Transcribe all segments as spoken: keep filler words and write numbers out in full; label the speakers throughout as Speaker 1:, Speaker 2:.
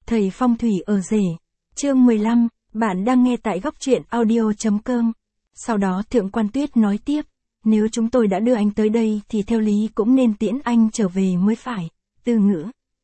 Speaker 1: Thầy phong thủy ở rể. Chương mười lăm, bạn đang nghe tại góc truyện audio chấm com. Sau đó Thượng Quan Tuyết nói tiếp, nếu chúng tôi đã đưa anh tới đây thì theo lý cũng nên tiễn anh trở về mới phải. Từ Ngữ.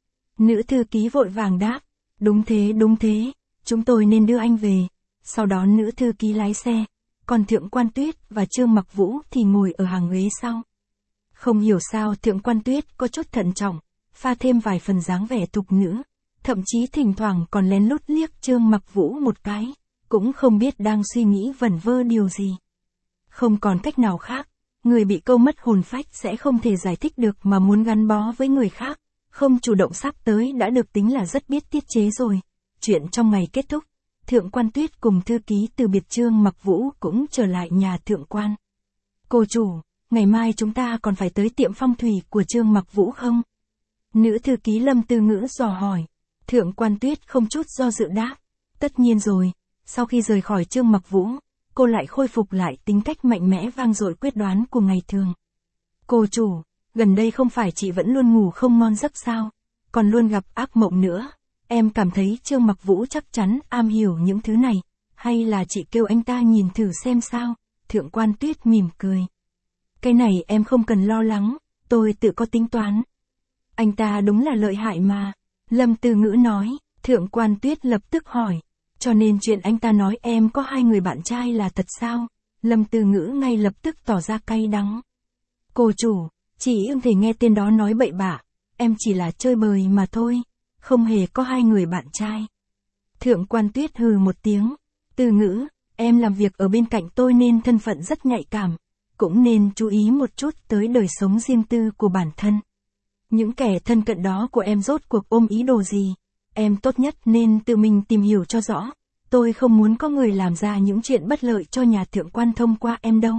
Speaker 1: Nữ thư ký vội vàng đáp, đúng thế đúng thế, chúng tôi nên đưa anh về. Sau đó nữ thư ký lái xe, còn Thượng Quan Tuyết và Trương Mặc Vũ thì ngồi ở hàng ghế sau. Không hiểu sao Thượng Quan Tuyết có chút thận trọng, pha thêm vài phần dáng vẻ tục nữ, thậm chí thỉnh thoảng còn lén lút liếc Trương Mặc Vũ một cái, cũng không biết đang suy nghĩ vẩn vơ điều gì. Không còn cách nào khác, người bị câu mất hồn phách sẽ không thể giải thích được mà muốn gắn bó với người khác, không chủ động sắp tới đã được tính là rất biết tiết chế rồi. Chuyện trong ngày kết thúc, Thượng Quan Tuyết cùng thư ký từ biệt Trương Mặc Vũ cũng trở lại nhà Thượng Quan. Cô chủ, ngày mai chúng ta còn phải tới tiệm phong thủy của Trương Mặc Vũ không? Nữ thư ký Lâm Tư Ngữ dò hỏi. Thượng Quan Tuyết không chút do dự đáp, tất nhiên rồi. Sau khi rời khỏi Trương Mặc Vũ, cô lại khôi phục lại tính cách mạnh mẽ vang dội quyết đoán của ngày thường. Cô chủ, gần đây không phải chị vẫn luôn ngủ không ngon giấc sao, còn luôn gặp ác mộng nữa. Em cảm thấy Trương Mặc Vũ chắc chắn am hiểu những thứ này, hay là chị kêu anh ta nhìn thử xem sao? Thượng Quan Tuyết mỉm cười. Cái này em không cần lo lắng, tôi tự có tính toán. Anh ta đúng là lợi hại mà. Lâm Tư Ngữ nói. Thượng Quan Tuyết lập tức hỏi, cho nên chuyện anh ta nói em có hai người bạn trai là thật sao? Lâm Tư Ngữ ngay lập tức tỏ ra cay đắng. Cô chủ, chị ưng thể nghe tên đó nói bậy bạ, em chỉ là chơi bời mà thôi, không hề có hai người bạn trai. Thượng Quan Tuyết hừ một tiếng, Tư Ngữ, em làm việc ở bên cạnh tôi nên thân phận rất nhạy cảm, cũng nên chú ý một chút tới đời sống riêng tư của bản thân. Những kẻ thân cận đó của em rốt cuộc ôm ý đồ gì? Em tốt nhất nên tự mình tìm hiểu cho rõ. Tôi không muốn có người làm ra những chuyện bất lợi cho nhà Thượng Quan thông qua em đâu.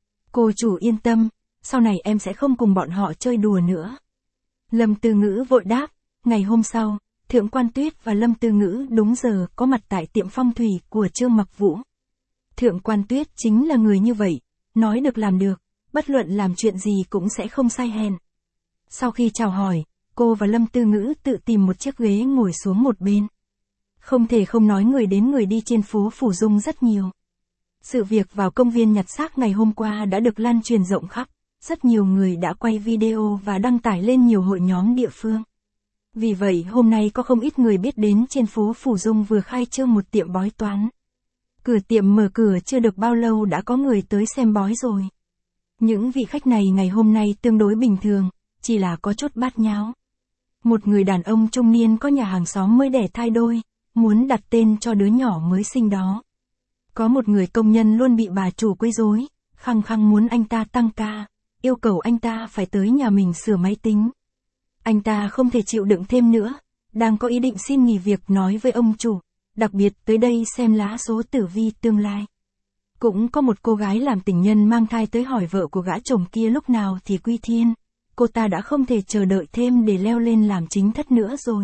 Speaker 1: Cô chủ yên tâm, sau này em sẽ không cùng bọn họ chơi đùa nữa. Lâm Tư Ngữ vội đáp. Ngày hôm sau, Thượng Quan Tuyết và Lâm Tư Ngữ đúng giờ có mặt tại tiệm phong thủy của Trương Mặc Vũ. Thượng Quan Tuyết chính là người như vậy, nói được làm được, bất luận làm chuyện gì cũng sẽ không sai hèn. Sau khi chào hỏi, cô và Lâm Tư Ngữ tự tìm một chiếc ghế ngồi xuống một bên. Không thể không nói người đến người đi trên phố Phủ Dung rất nhiều. Sự việc vào công viên nhặt xác ngày hôm qua đã được lan truyền rộng khắp, rất nhiều người đã quay video và đăng tải lên nhiều hội nhóm địa phương. Vì vậy hôm nay có không ít người biết đến trên phố Phủ Dung vừa khai trương một tiệm bói toán. Cửa tiệm mở cửa chưa được bao lâu đã có người tới xem bói rồi. Những vị khách này ngày hôm nay tương đối bình thường, chỉ là có chút bát nháo. Một người đàn ông trung niên có nhà hàng xóm mới đẻ thai đôi, muốn đặt tên cho đứa nhỏ mới sinh đó. Có một người công nhân luôn bị bà chủ quấy rối, khăng khăng muốn anh ta tăng ca, yêu cầu anh ta phải tới nhà mình sửa máy tính. Anh ta không thể chịu đựng thêm nữa, đang có ý định xin nghỉ việc nói với ông chủ, đặc biệt tới đây xem lá số tử vi tương lai. Cũng có một cô gái làm tình nhân mang thai tới hỏi vợ của gã chồng kia lúc nào thì quy thiên. Cô ta đã không thể chờ đợi thêm để leo lên làm chính thất nữa rồi.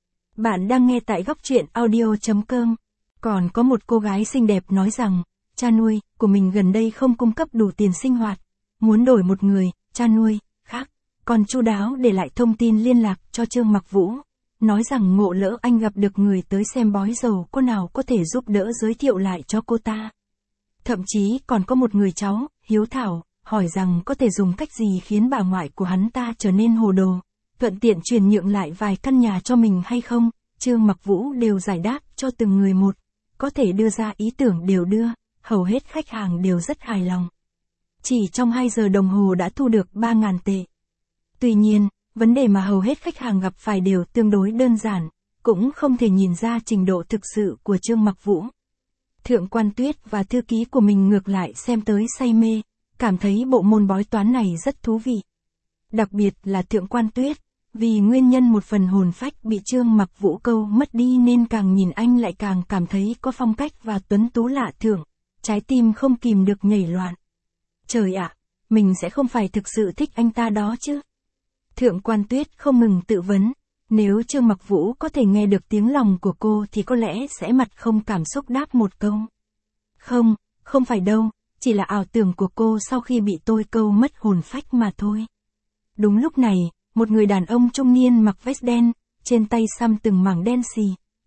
Speaker 1: Bạn đang nghe tại góc truyện audio chấm com. Còn có một cô gái xinh đẹp nói rằng, cha nuôi của mình gần đây không cung cấp đủ tiền sinh hoạt, muốn đổi một người, cha nuôi, khác, còn chu đáo để lại thông tin liên lạc cho Trương Mặc Vũ, nói rằng ngộ lỡ anh gặp được người tới xem bói giàu cô nào có thể giúp đỡ giới thiệu lại cho cô ta. Thậm chí còn có một người cháu, hiếu thảo, hỏi rằng có thể dùng cách gì khiến bà ngoại của hắn ta trở nên hồ đồ, thuận tiện chuyển nhượng lại vài căn nhà cho mình hay không. Trương Mặc Vũ đều giải đáp cho từng người một, có thể đưa ra ý tưởng đều đưa, hầu hết khách hàng đều rất hài lòng. Chỉ trong hai giờ đồng hồ đã thu được ba nghìn tệ. Tuy nhiên, vấn đề mà hầu hết khách hàng gặp phải đều tương đối đơn giản, cũng không thể nhìn ra trình độ thực sự của Trương Mặc Vũ. Thượng Quan Tuyết và thư ký của mình ngược lại xem tới say mê, cảm thấy bộ môn bói toán này rất thú vị. Đặc biệt là Thượng Quan Tuyết, vì nguyên nhân một phần hồn phách bị Trương Mặc Vũ câu mất đi nên càng nhìn anh lại càng cảm thấy có phong cách và tuấn tú lạ thường, trái tim không kìm được nhảy loạn. Trời ạ, mình sẽ không phải thực sự thích anh ta đó chứ? Thượng Quan Tuyết không ngừng tự vấn, nếu Trương Mặc Vũ có thể nghe được tiếng lòng của cô thì có lẽ sẽ mặt không cảm xúc đáp một câu. Không, không phải đâu, chỉ là ảo tưởng của cô sau khi bị tôi câu mất hồn phách mà thôi. Đúng lúc này, một người đàn ông trung niên mặc vest đen, trên tay xăm từng mảng đen xì,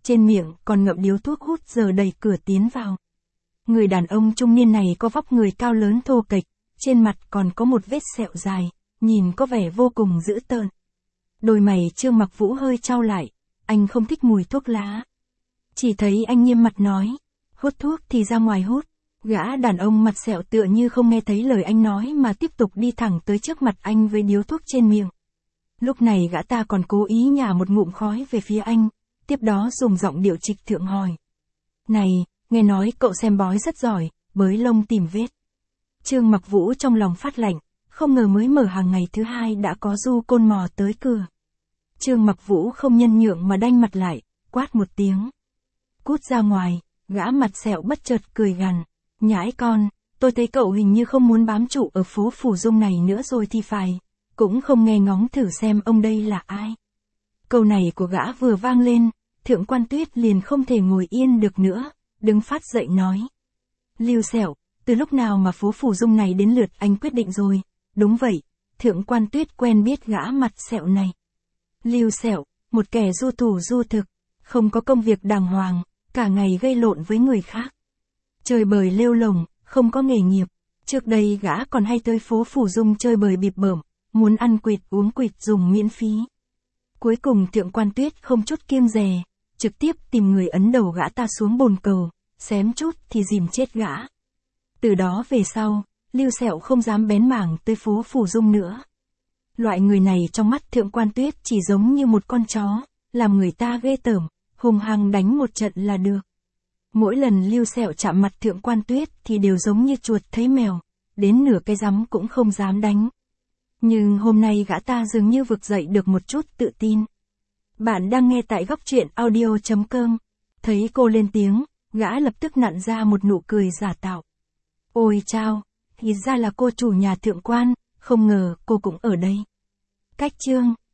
Speaker 1: trên miệng còn ngậm điếu thuốc hút giờ đẩy cửa tiến vào. Người đàn ông trung niên này có vóc người cao lớn thô kệch, trên mặt còn có một vết sẹo dài, nhìn có vẻ vô cùng dữ tợn. Đôi mày Trương Mặc Vũ hơi chau lại, anh không thích mùi thuốc lá. Chỉ thấy anh nghiêm mặt nói, hút thuốc thì ra ngoài hút. Gã đàn ông mặt sẹo tựa như không nghe thấy lời anh nói mà tiếp tục đi thẳng tới trước mặt anh với điếu thuốc trên miệng. Lúc này gã ta còn cố ý nhả một ngụm khói về phía anh, tiếp đó dùng giọng điệu trịch thượng hỏi. Này, nghe nói cậu xem bói rất giỏi, bới lông tìm vết. Trương Mặc Vũ trong lòng phát lạnh, không ngờ mới mở hàng ngày thứ hai đã có du côn mò tới cửa. Trương Mặc Vũ không nhân nhượng mà đanh mặt lại, quát một tiếng. Cút ra ngoài, gã mặt sẹo bất chợt cười gằn. Nhãi con, tôi thấy cậu hình như không muốn bám trụ ở phố Phủ Dung này nữa rồi thì phải, cũng không nghe ngóng thử xem ông đây là ai. Câu này của gã vừa vang lên, Thượng Quan Tuyết liền không thể ngồi yên được nữa, đứng phát dậy nói. Lưu Sẹo, từ lúc nào mà phố Phủ Dung này đến lượt anh quyết định rồi? Đúng vậy, Thượng Quan Tuyết quen biết gã mặt sẹo này. Lưu Sẹo, một kẻ du thủ du thực, không có công việc đàng hoàng, cả ngày gây lộn với người khác. Chơi bời lêu lồng, không có nghề nghiệp. Trước đây gã còn hay tới phố Phủ Dung chơi bời bịp bợm, muốn ăn quỵt uống quỵt dùng miễn phí. Cuối cùng Thượng Quan Tuyết không chút kiêng dè, trực tiếp tìm người ấn đầu gã ta xuống bồn cầu, xém chút thì dìm chết gã. Từ đó về sau, Lưu Sẹo không dám bén mảng tới phố Phủ Dung nữa. Loại người này trong mắt Thượng Quan Tuyết chỉ giống như một con chó, làm người ta ghê tởm, hung hăng đánh một trận là được. Mỗi lần Lưu Sẹo chạm mặt Thượng Quan Tuyết thì đều giống như chuột thấy mèo, đến nửa cái rắm cũng không dám đánh. Nhưng hôm nay gã ta dường như vực dậy được một chút tự tin. Bạn đang nghe tại góc truyện audio chấm com. Thấy cô lên tiếng, gã lập tức nặn ra một nụ cười giả tạo. Ôi chao, thì ra là cô chủ nhà Thượng Quan, không ngờ cô cũng ở đây. Cách chương